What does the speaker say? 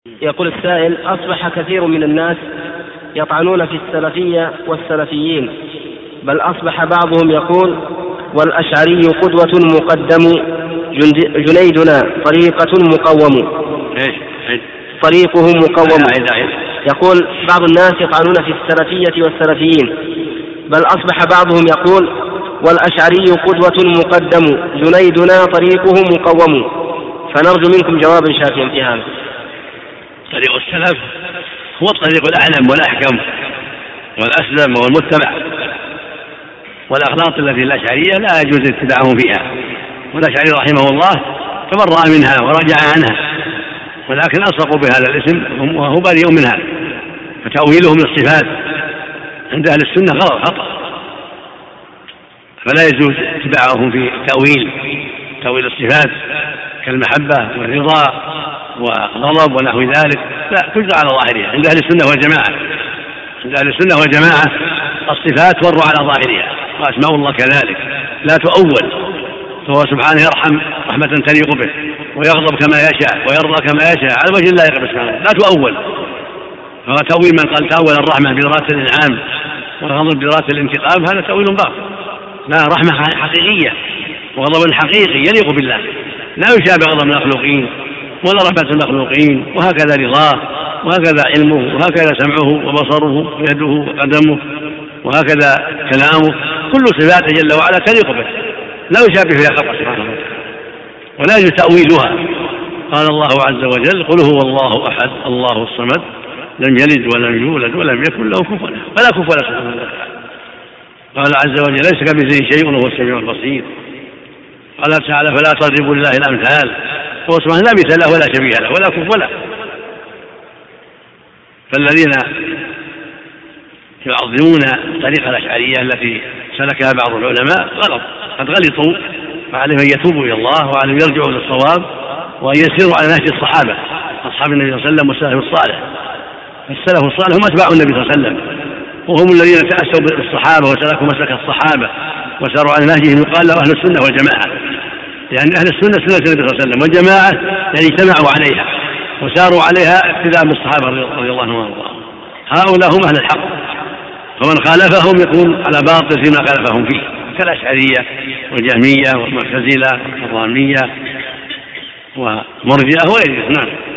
يقول السائل: أصبح كثير من الناس يطعنون في السلفية والسلفيين، بل أصبح بعضهم يقول: والأشعري قدوة مقدم، جنيدنا طريقة مقوم. طريقه مقوم. يقول بعض الناس يطعنون في السلفية والسلفيين، بل أصبح بعضهم يقول: والأشعري قدوة مقدم، جنيدنا طريقه مقوم. فنرجو منكم جوابا شافيا في هذا. طريق السلف هو الطريق الأعلم والأحكم والأسلم والمتبع، والأخلاق التي الأشعرية لا يجوز اتباعهم فيها، والأشعري رحمه الله تبرأ منها ورجع عنها، ولكن ألصقوا بهذا الاسم وهو بريء منها. فتأويلهم للصفات عند أهل السنة غلط خطأ، فلا يجوز اتباعهم في تأويل الصفات كالمحبة والرضا وغضب ونحو ذلك، لا تجرى على ظاهرها عند أهل السنة والجماعة. عند أهل السنة والجماعة الصفات تمر على ظاهرها، وأسماء الله كذلك لا تؤول، فهو سبحانه يرحم رحمة تليق به، ويغضب كما يشاء ويرضى كما يشاء على وجه لا يغضب سبحانه، لا تؤول. فهو تأويل من قال تأول الرحمة بدراسة الإنعام والغضب بدراسة الانتقام، هذا تأويل باطل. لا، رحمة حقيقية وغضب حقيقي يليق بالله، لا يشابه غضب المخلوقين ولا رحمة المخلوقين. وهكذا رضاه، وهكذا علمه، وهكذا سمعه وبصره ويده وقدمه، وهكذا كلامه، كل صفاته جل وعلا تليق به، لا يشابه فيها خطأ سبحانه وتعالى، ولا يجوز تأويلها. قال الله عز وجل: قل هو الله أحد الله الصمد لم يلد ولم يولد ولم يكن له كفوا أحد، فلا كفوا له سبحانه وتعالى. قال عز وجل: ليس كمثله شيء وهو السميع البصير. قال تعالى: فلا تضربوا لله الأمثال، هو سبحانه لا مثل له ولا شبيه له ولا كفوا له. فالذين يعظمون طريقة الأشعرية التي سلكها بعض العلماء غلط، قد غلطوا، فعليهم أن يتوبوا إلى الله، وعليهم يرجعوا للصواب، وأن يسيروا على نهج الصحابة أصحاب النبي صلى الله عليه وسلم والسلف الصالح. السلف الصالح هم أتباع النبي صلى الله عليه وسلم، وهم الذين تأسوا بالصحابة وسلكوا مسلك الصحابة وساروا على نهجهم. يقال له أهل السنة والجماعة، لأن أهل السنة سنة النبي صلى الله عليه وسلم، والجماعة يعني اجتمعوا عليها وساروا عليها اقتداء بالصحابة رضي الله عنهم وارضاهم. هؤلاء هم أهل الحق، فمن خالفهم يكون على باطل فيما خالفهم فيه، كالأشعرية والجهمية والمعتزلة والرامية ومرجئة وغيرهم. نعم.